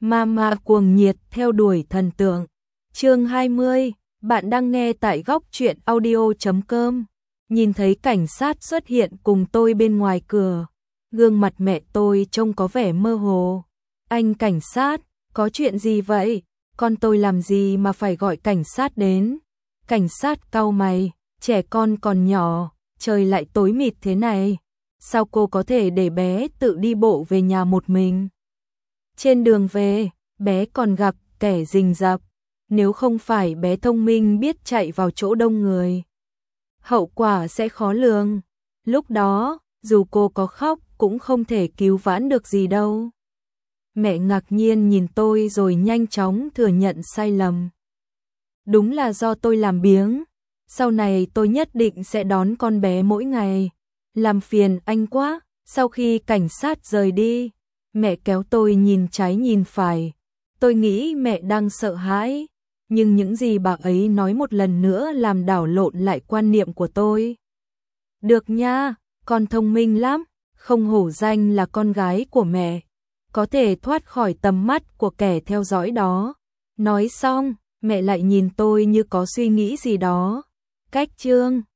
Mama cuồng nhiệt theo đuổi thần tượng. Chương 20, bạn đang nghe tại góc truyện audio.com. Nhìn thấy cảnh sát xuất hiện cùng tôi bên ngoài cửa, gương mặt mẹ tôi trông có vẻ mơ hồ. Anh cảnh sát, có chuyện gì vậy? Con tôi làm gì mà phải gọi cảnh sát đến? Cảnh sát cau mày, trẻ con còn nhỏ, trời lại tối mịt thế này. Sao cô có thể để bé tự đi bộ về nhà một mình? Trên đường về, bé còn gặp kẻ rình rập. Nếu không phải bé thông minh biết chạy vào chỗ đông người, hậu quả sẽ khó lường. Lúc đó, dù cô có khóc cũng không thể cứu vãn được gì đâu. Mẹ ngạc nhiên nhìn tôi rồi nhanh chóng thừa nhận sai lầm. Đúng là do tôi làm biếng. Sau này tôi nhất định sẽ đón con bé mỗi ngày. Làm phiền anh quá. Sau khi cảnh sát rời đi, mẹ kéo tôi nhìn trái nhìn phải. Tôi nghĩ mẹ đang sợ hãi, nhưng những gì bà ấy nói một lần nữa làm đảo lộn lại quan niệm của tôi. Được nha, con thông minh lắm, không hổ danh là con gái của mẹ, có thể thoát khỏi tầm mắt của kẻ theo dõi đó. Nói xong, mẹ lại nhìn tôi như có suy nghĩ gì đó. Cách chương